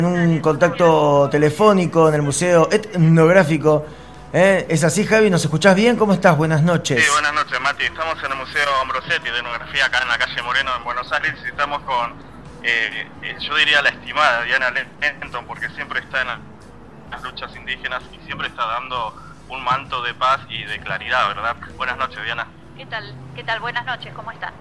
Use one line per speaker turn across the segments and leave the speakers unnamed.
un contacto telefónico en el Museo Etnográfico. ¿Es así, Javi? ¿Nos escuchás bien? ¿Cómo estás? Buenas noches.
Sí, buenas noches, Mati. Estamos en el Museo Ambrosetti de Etnografía acá en la calle Moreno en Buenos Aires y estamos con, yo diría, la estimada Diana Lenton, porque siempre está en las luchas indígenas y siempre está dando un manto de paz y de claridad, ¿verdad? Buenas noches, Diana.
¿Qué tal? ¿Qué tal? Buenas noches, ¿cómo están?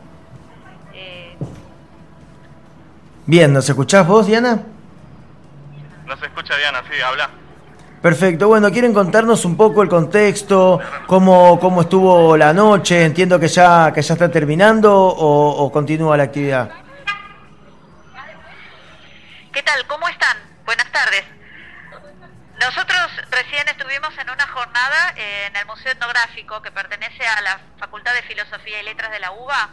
Bien, ¿nos escuchás vos, Diana?
¿No se escucha, Diana? Sí, habla.
Perfecto, bueno, ¿quieren contarnos un poco el contexto? ¿Cómo estuvo la noche? Entiendo que ya está terminando o continúa la actividad.
¿Qué tal? ¿Cómo están? Buenas tardes. Nosotros recién estuvimos en una jornada en el Museo Etnográfico que pertenece a la Facultad de Filosofía y Letras de la UBA.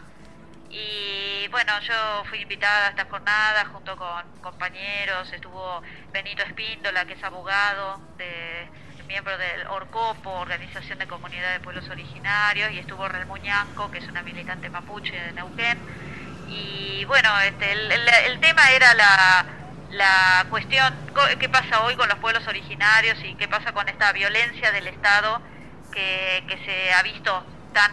Y bueno, yo fui invitada a esta jornada junto con compañeros. Estuvo Benito Espíndola, que es abogado, miembro del ORCOPO, Organización de Comunidades de Pueblos Originarios, y estuvo Relmu Ñanco, que es una militante mapuche de Neuquén. Y bueno, el tema era la cuestión, qué pasa hoy con los pueblos originarios y qué pasa con esta violencia del Estado que se ha visto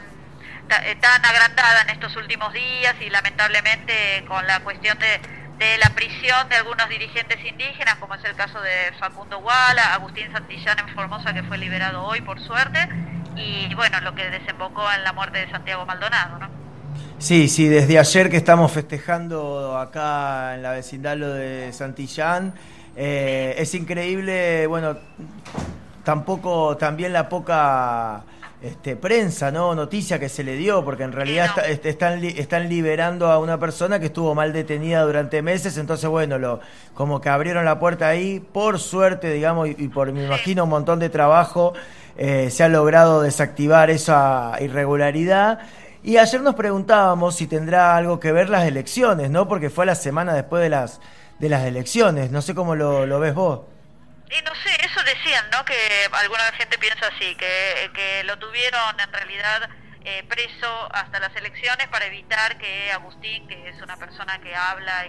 tan agrandada en estos últimos días, y lamentablemente con la cuestión de la prisión de algunos dirigentes indígenas, como es el caso de Facundo Guala, Agustín Santillán en Formosa, que fue liberado hoy por suerte, y bueno, lo que desembocó en la muerte de Santiago Maldonado, ¿no?
Sí, desde ayer que estamos festejando acá en la vecindad lo de Santillán, es increíble, bueno, también la poca prensa, ¿no? Noticia que se le dio, porque en realidad están liberando a una persona que estuvo mal detenida durante meses. Entonces bueno, como que abrieron la puerta ahí, por suerte, digamos, y por, me imagino, un montón de trabajo, se ha logrado desactivar esa irregularidad. Y ayer nos preguntábamos si tendrá algo que ver las elecciones, ¿no? Porque fue la semana después de las elecciones. No sé cómo lo ves vos.
Y no sé, eso decían, ¿no? Que alguna gente piensa así, que lo tuvieron en realidad preso hasta las elecciones para evitar que Agustín, que es una persona que habla y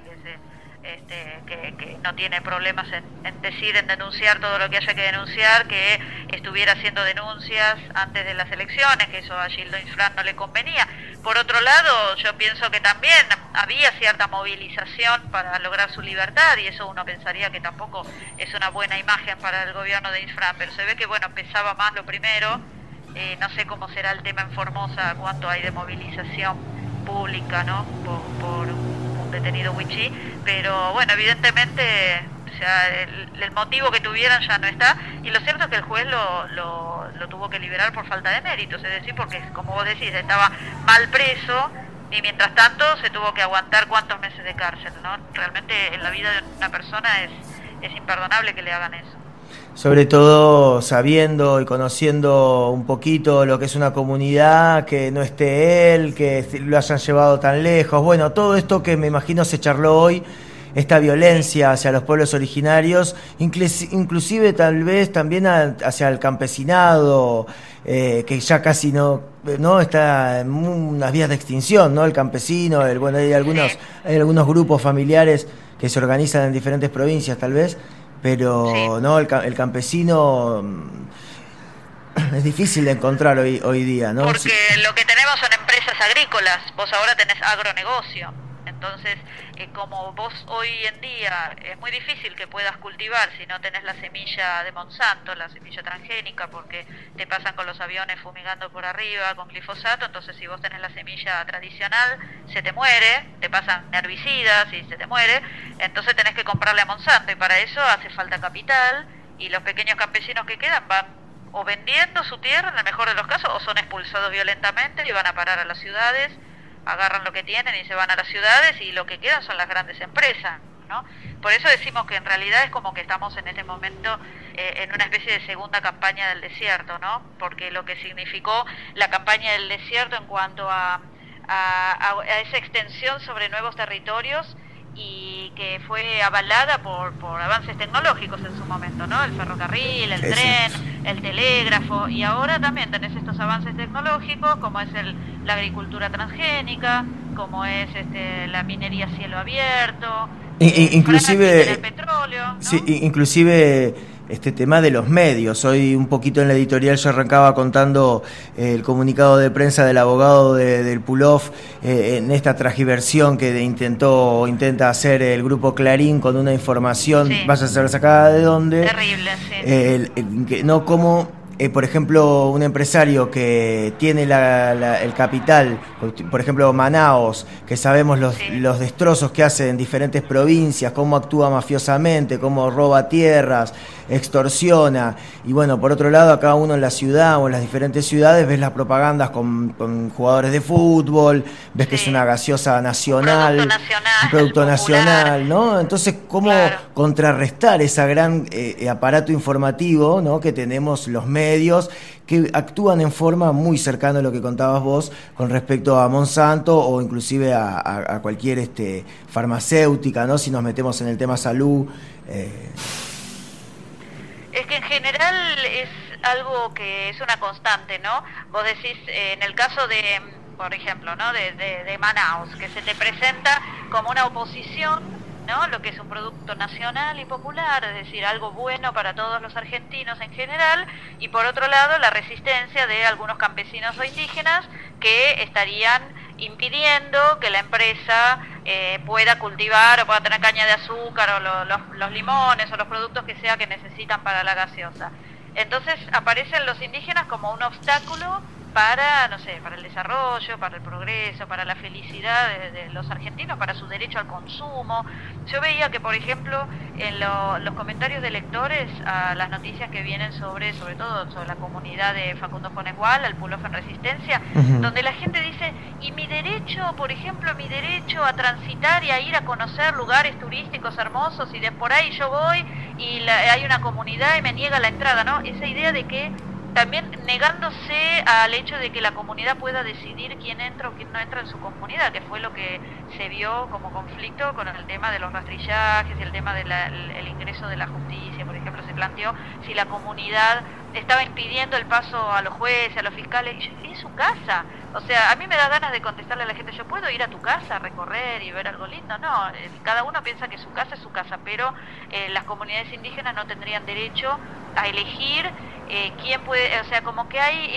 que no tiene problemas en denunciar todo lo que haya que denunciar, que estuviera haciendo denuncias antes de las elecciones, que eso a Gildo Infran no le convenía. Por otro lado, yo pienso que también había cierta movilización para lograr su libertad, y eso uno pensaría que tampoco es una buena imagen para el gobierno de Infran, pero se ve que bueno, pesaba más lo primero. No sé cómo será el tema en Formosa, cuánto hay de movilización pública, ¿no? por un detenido wichí, pero bueno, evidentemente, o sea, el motivo que tuvieran ya no está, y lo cierto es que el juez lo tuvo que liberar por falta de méritos, es decir, porque como vos decís, estaba mal preso, y mientras tanto se tuvo que aguantar cuántos meses de cárcel, ¿no? Realmente en la vida de una persona es imperdonable que le hagan eso.
Sobre todo sabiendo y conociendo un poquito lo que es una comunidad, que no esté él, que lo hayan llevado tan lejos. Bueno, todo esto que me imagino se charló hoy, esta violencia hacia los pueblos originarios, inclusive tal vez también hacia el campesinado, que ya casi no está en unas vías de extinción, ¿no? El campesino, bueno, hay algunos grupos familiares que se organizan en diferentes provincias tal vez. Pero sí, no, el campesino es difícil de encontrar hoy día, ¿no?
Porque lo que tenemos son empresas agrícolas, vos ahora tenés agronegocio. Entonces, como vos hoy en día es muy difícil que puedas cultivar si no tenés la semilla de Monsanto, la semilla transgénica, porque te pasan con los aviones fumigando por arriba con glifosato. Entonces, si vos tenés la semilla tradicional, se te muere, te pasan herbicidas y se te muere. Entonces tenés que comprarle a Monsanto, y para eso hace falta capital, y los pequeños campesinos que quedan van o vendiendo su tierra, en el mejor de los casos, o son expulsados violentamente y van a parar a las ciudades, agarran lo que tienen y se van a las ciudades, y lo que quedan son las grandes empresas, ¿no? Por eso decimos que en realidad es como que estamos en este momento en una especie de segunda campaña del desierto, ¿no? Porque lo que significó la campaña del desierto en cuanto a esa extensión sobre nuevos territorios, y que fue avalada por avances tecnológicos en su momento, ¿no? El ferrocarril, el tren, el telégrafo, y ahora también tenés estos avances tecnológicos, como es la agricultura transgénica, como es la minería a cielo abierto,
Inclusive
el petróleo, ¿no?
sí, inclusive este tema de los medios. Hoy un poquito en la editorial yo arrancaba contando el comunicado de prensa del abogado del Pulov en esta transgiversión que intenta hacer el grupo Clarín con una información,
Sí.
vaya a ser sacada de dónde.
Terrible, sí.
Que no como por ejemplo, un empresario que tiene el capital, por ejemplo Manaos, que sabemos los destrozos que hace en diferentes provincias, cómo actúa mafiosamente, cómo roba tierras, extorsiona, y bueno, por otro lado, acá uno en la ciudad o en las diferentes ciudades ves las propagandas con jugadores de fútbol, ves que es una gaseosa nacional, un producto nacional, ¿no? Entonces, ¿cómo contrarrestar esa gran aparato informativo, ¿no?, que tenemos los medios, que actúan en forma muy cercana a lo que contabas vos con respecto a Monsanto o inclusive a cualquier farmacéutica, ¿no?, si nos metemos en el tema salud?
Es que en general es algo que es una constante, ¿no? Vos decís, en el caso de, por ejemplo, ¿no?, de Manaos, que se te presenta como una oposición, ¿no?, lo que es un producto nacional y popular, es decir, algo bueno para todos los argentinos en general, y por otro lado la resistencia de algunos campesinos o indígenas que estarían impidiendo que la empresa pueda cultivar o pueda tener caña de azúcar o los limones o los productos que sea que necesitan para la gaseosa. Entonces aparecen los indígenas como un obstáculo para, no sé, para el desarrollo, para el progreso, para la felicidad de los argentinos, para su derecho al consumo. Yo veía que, por ejemplo, en los comentarios de lectores a las noticias que vienen sobre todo sobre la comunidad de Facundo Fonesgual, al Pulov en Resistencia, donde la gente dice, y mi derecho, por ejemplo, mi derecho a transitar y a ir a conocer lugares turísticos hermosos, y de por ahí yo voy y hay una comunidad y me niega la entrada, ¿no? Esa idea de que también negándose al hecho de que la comunidad pueda decidir quién entra o quién no entra en su comunidad, que fue lo que se vio como conflicto con el tema de los rastrillajes y el tema del ingreso de la justicia. Por ejemplo, se planteó si la comunidad estaba impidiendo el paso a los jueces, a los fiscales, y es su casa. O sea, a mí me da ganas de contestarle a la gente, yo puedo ir a tu casa a recorrer y ver algo lindo. No, cada uno piensa que su casa es su casa, pero las comunidades indígenas no tendrían derecho a elegir quién puede, o sea, como que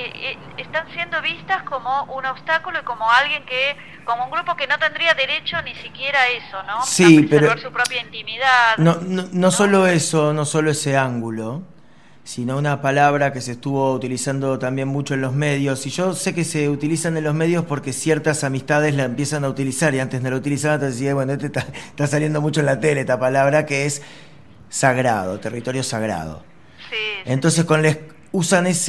están siendo vistas como un obstáculo y como alguien como un grupo que no tendría derecho ni siquiera a eso, ¿no?
Sí,
a preservar su propia intimidad.
No solo eso, no solo ese ángulo, sino una palabra que se estuvo utilizando también mucho en los medios, y yo sé que se utilizan en los medios porque ciertas amistades la empiezan a utilizar, y antes no la utilizaban, entonces decía, bueno, está saliendo mucho en la tele esta palabra, que es sagrado, territorio sagrado.
Sí.
Entonces usan esa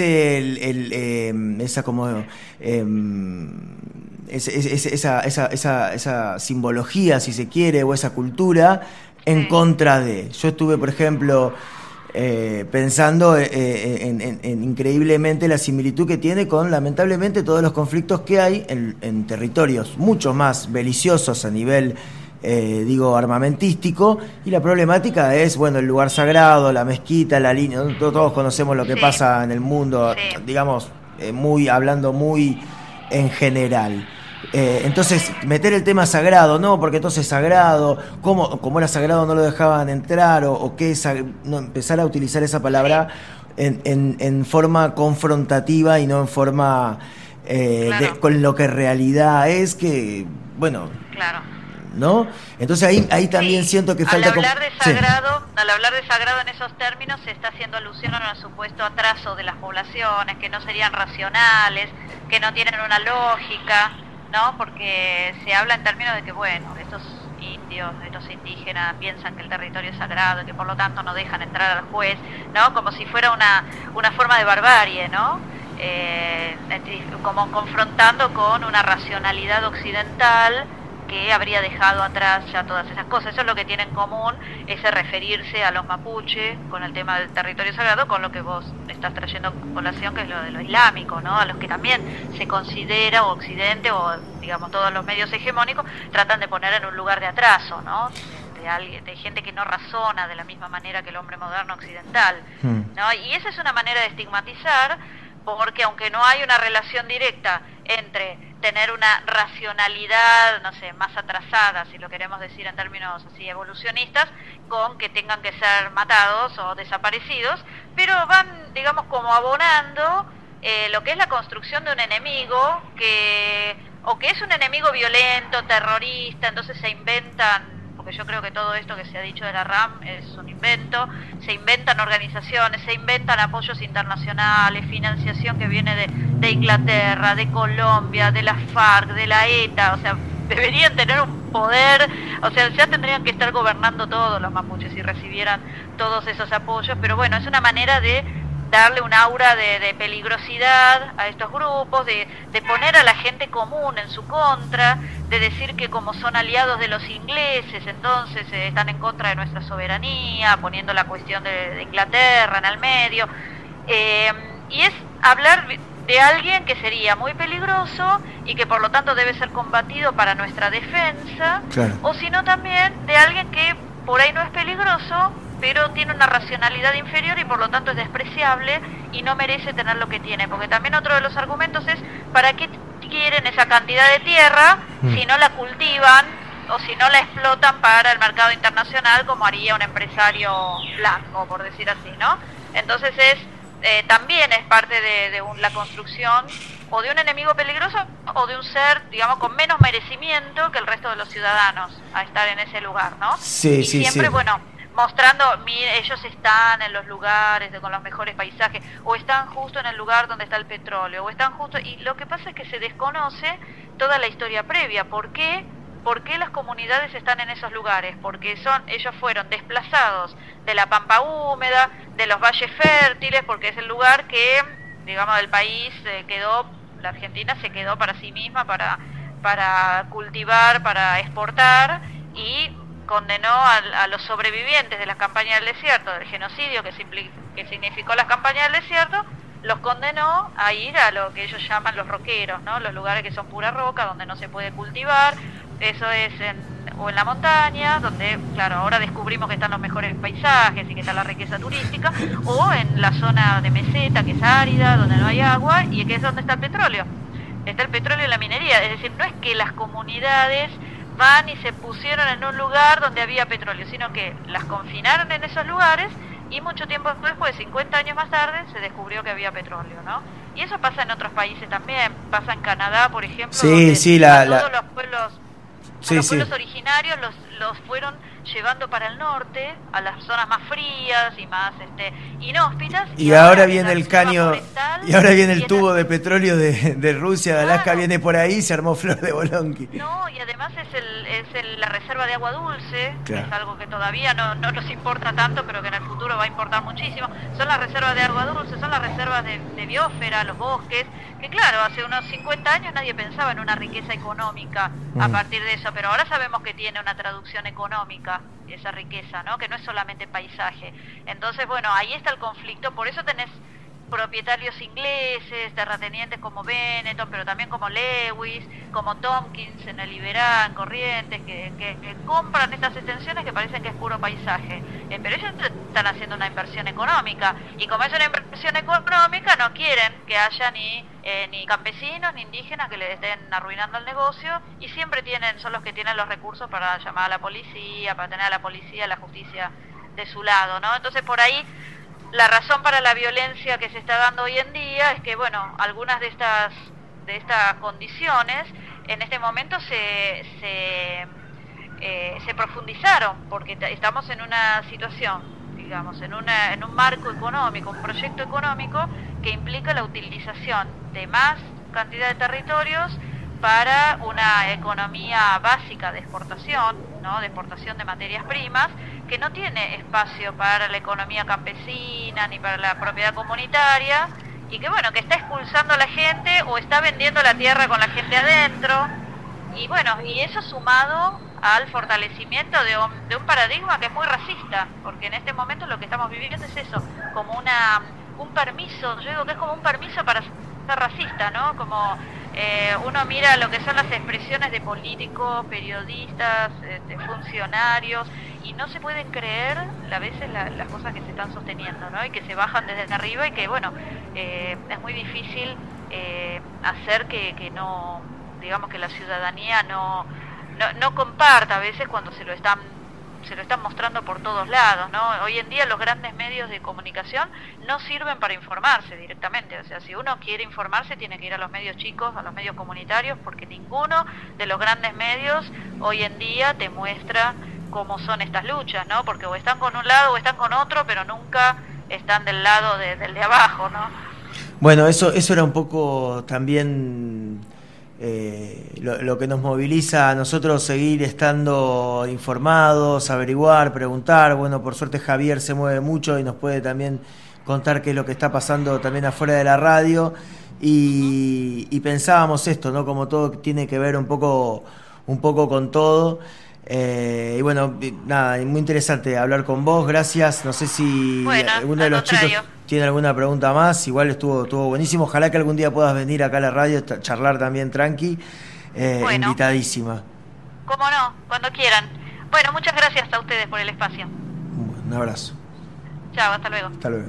simbología, si se quiere, o esa cultura en contra de. Yo estuve, por ejemplo, pensando en increíblemente la similitud que tiene con, lamentablemente, todos los conflictos que hay en territorios mucho más beliciosos a nivel armamentístico, y la problemática es, bueno, el lugar sagrado, la mezquita, la línea, todos conocemos lo que pasa en el mundo, digamos, hablando muy en general. Entonces, meter el tema sagrado, no, porque entonces sagrado, como era sagrado no lo dejaban entrar, o qué empezar a utilizar esa palabra en forma confrontativa y no en forma con lo que en realidad es, que, bueno...
Claro.
¿No? Entonces ahí también siento que falta...
Al hablar de sagrado en esos términos se está haciendo alusión a un supuesto atraso de las poblaciones, que no serían racionales, que no tienen una lógica, ¿no? Porque se habla en términos de que, bueno, estos indios, estos indígenas piensan que el territorio es sagrado y que por lo tanto no dejan entrar al juez, ¿no? Como si fuera una forma de barbarie, ¿no? Como confrontando con una racionalidad occidental que habría dejado atrás ya todas esas cosas. Eso es lo que tiene en común, ese referirse a los mapuche con el tema del territorio sagrado, con lo que vos estás trayendo a colación, que es lo de lo islámico, ¿no? A los que también se considera, o Occidente, o digamos todos los medios hegemónicos, tratan de poner en un lugar de atraso, ¿no? De gente que no razona de la misma manera que el hombre moderno occidental, ¿no? Y esa es una manera de estigmatizar, porque aunque no hay una relación directa entre tener una racionalidad, no sé, más atrasada, si lo queremos decir en términos así evolucionistas, con que tengan que ser matados o desaparecidos, pero van, digamos, como abonando lo que es la construcción de un enemigo o que es un enemigo violento, terrorista, entonces se inventan, porque yo creo que todo esto que se ha dicho de la RAM es un invento, se inventan organizaciones, se inventan apoyos internacionales, financiación que viene de Inglaterra, de Colombia, de la FARC, de la ETA, o sea, deberían tener un poder, o sea, ya tendrían que estar gobernando todos los mapuches si recibieran todos esos apoyos, pero bueno, es una manera de darle un aura de peligrosidad a estos grupos, de poner a la gente común en su contra, de decir que como son aliados de los ingleses, entonces están en contra de nuestra soberanía, poniendo la cuestión de Inglaterra en el medio, y es hablar de alguien que sería muy peligroso y que por lo tanto debe ser combatido para nuestra defensa, claro. O sino también de alguien que por ahí no es peligroso, pero tiene una racionalidad inferior y por lo tanto es despreciable y no merece tener lo que tiene, porque también otro de los argumentos es ¿para qué quieren esa cantidad de tierra si no la cultivan o si no la explotan para el mercado internacional como haría un empresario blanco, por decir así, ¿no? Entonces también es parte de la construcción o de un enemigo peligroso o de un ser, digamos, con menos merecimiento que el resto de los ciudadanos a estar en ese lugar, ¿no?
Sí,
y
sí,
siempre,
sí.
Bueno, mostrando, mire, ellos están en los lugares con los mejores paisajes, o están justo en el lugar donde está el petróleo, o están justo, y lo que pasa es que se desconoce toda la historia previa. ¿Por qué? ¿Por qué las comunidades están en esos lugares? Porque ellos fueron desplazados de la pampa húmeda, de los valles fértiles, porque es el lugar que, digamos, del país la Argentina se quedó para sí misma, para cultivar, para exportar, y condenó a los sobrevivientes de las campañas del desierto, del genocidio que significó las campañas del desierto, los condenó a ir a lo que ellos llaman los roqueros, ¿no? Los lugares que son pura roca, donde no se puede cultivar, eso es o en la montaña, donde, claro, ahora descubrimos que están los mejores paisajes y que está la riqueza turística, o en la zona de meseta, que es árida, donde no hay agua, y que es donde está el petróleo. Está el petróleo y la minería, es decir, no es que las comunidades van y se pusieron en un lugar donde había petróleo, sino que las confinaron en esos lugares y mucho tiempo después, 50 años más tarde, se descubrió que había petróleo, ¿no? Y eso pasa en otros países también, pasa en Canadá, por ejemplo, donde todos los pueblos, pueblos originarios los fueron llevando para el norte, a las zonas más frías y más inhóspitas.
Y ahora viene el caño, y ahora viene el tubo de petróleo de Rusia, de Alaska, viene por ahí, se armó Flor de Bolonqui.
No, y además es la reserva de agua dulce, claro, que es algo que todavía no nos importa tanto, pero que en el futuro va a importar muchísimo. Son las reservas de agua dulce, son las reservas de biosfera, los bosques, que claro, hace unos 50 años nadie pensaba en una riqueza económica a partir de eso, pero ahora sabemos que tiene una traducción económica esa riqueza, ¿no? Que no es solamente paisaje. Entonces, bueno, ahí está el conflicto, por eso tenés propietarios ingleses, terratenientes como Benetton, pero también como Lewis, como Tompkins en el Liberá, en Corrientes, que compran estas extensiones que parecen que es puro paisaje, pero ellos están haciendo una inversión económica, y como es una inversión económica no quieren que haya ni campesinos ni indígenas que le estén arruinando el negocio, y siempre son los que tienen los recursos para llamar a la policía, para tener a la policía, a la justicia de su lado, ¿no? Entonces por ahí la razón para la violencia que se está dando hoy en día es que, bueno, algunas de estas condiciones en este momento se profundizaron, porque estamos en una situación, digamos, en un marco económico, un proyecto económico que implica la utilización de más cantidad de territorios para una economía básica de exportación, ¿no? De exportación de materias primas, que no tiene espacio para la economía campesina ni para la propiedad comunitaria, y que, bueno, que está expulsando a la gente o está vendiendo la tierra con la gente adentro, y bueno, y eso sumado al fortalecimiento de un paradigma que es muy racista, porque en este momento lo que estamos viviendo es eso, como un permiso, yo digo que es como un permiso para ser racista, ¿no? Como uno mira lo que son las expresiones de políticos, periodistas, funcionarios, y no se pueden creer a veces las cosas que se están sosteniendo, ¿no? Y que se bajan desde arriba y que, bueno, es muy difícil hacer que no, digamos, que la ciudadanía no comparta a veces cuando se lo están mostrando por todos lados, ¿no? Hoy en día los grandes medios de comunicación no sirven para informarse directamente, o sea, si uno quiere informarse tiene que ir a los medios chicos, a los medios comunitarios, porque ninguno de los grandes medios hoy en día te muestra cómo son estas luchas, ¿no? Porque o están con un lado o están con otro, pero nunca están del lado del de abajo, ¿no?
Bueno, eso era un poco también lo que nos moviliza a nosotros, seguir estando informados, averiguar, preguntar. Bueno, por suerte Javier se mueve mucho y nos puede también contar qué es lo que está pasando también afuera de la radio, y pensábamos esto, ¿no? Como todo tiene que ver un poco con todo. Y bueno, nada, muy interesante hablar con vos, gracias. No sé si alguno de los chicos tiene alguna pregunta más. Igual estuvo buenísimo. Ojalá que algún día puedas venir acá a la radio, charlar también tranqui. Bueno, invitadísima.
Cómo no, cuando quieran. Bueno, muchas gracias a ustedes por el espacio.
Un abrazo.
Chao, hasta luego.
Hasta luego.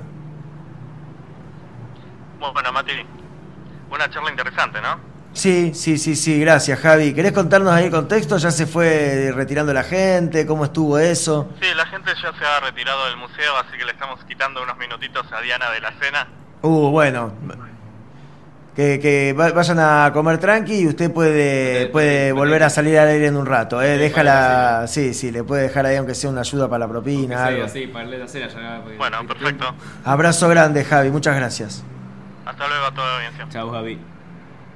Bueno, Mati, una charla interesante, ¿no?
Sí, gracias, Javi. ¿Querés contarnos ahí el contexto? ¿Ya se fue retirando la gente? ¿Cómo estuvo eso?
Sí, la gente ya se ha retirado del museo, así que le estamos quitando unos minutitos a Diana de la cena.
Bueno. Que vayan a comer tranqui y usted puede volver a salir al aire en un rato. Déjala, sí, le puede dejar ahí aunque sea una ayuda para la propina. Algo.
Sí, para la cena ya.
Bueno, perfecto.
Abrazo grande, Javi. Muchas gracias.
Hasta luego a toda la audiencia.
Chau, Javi.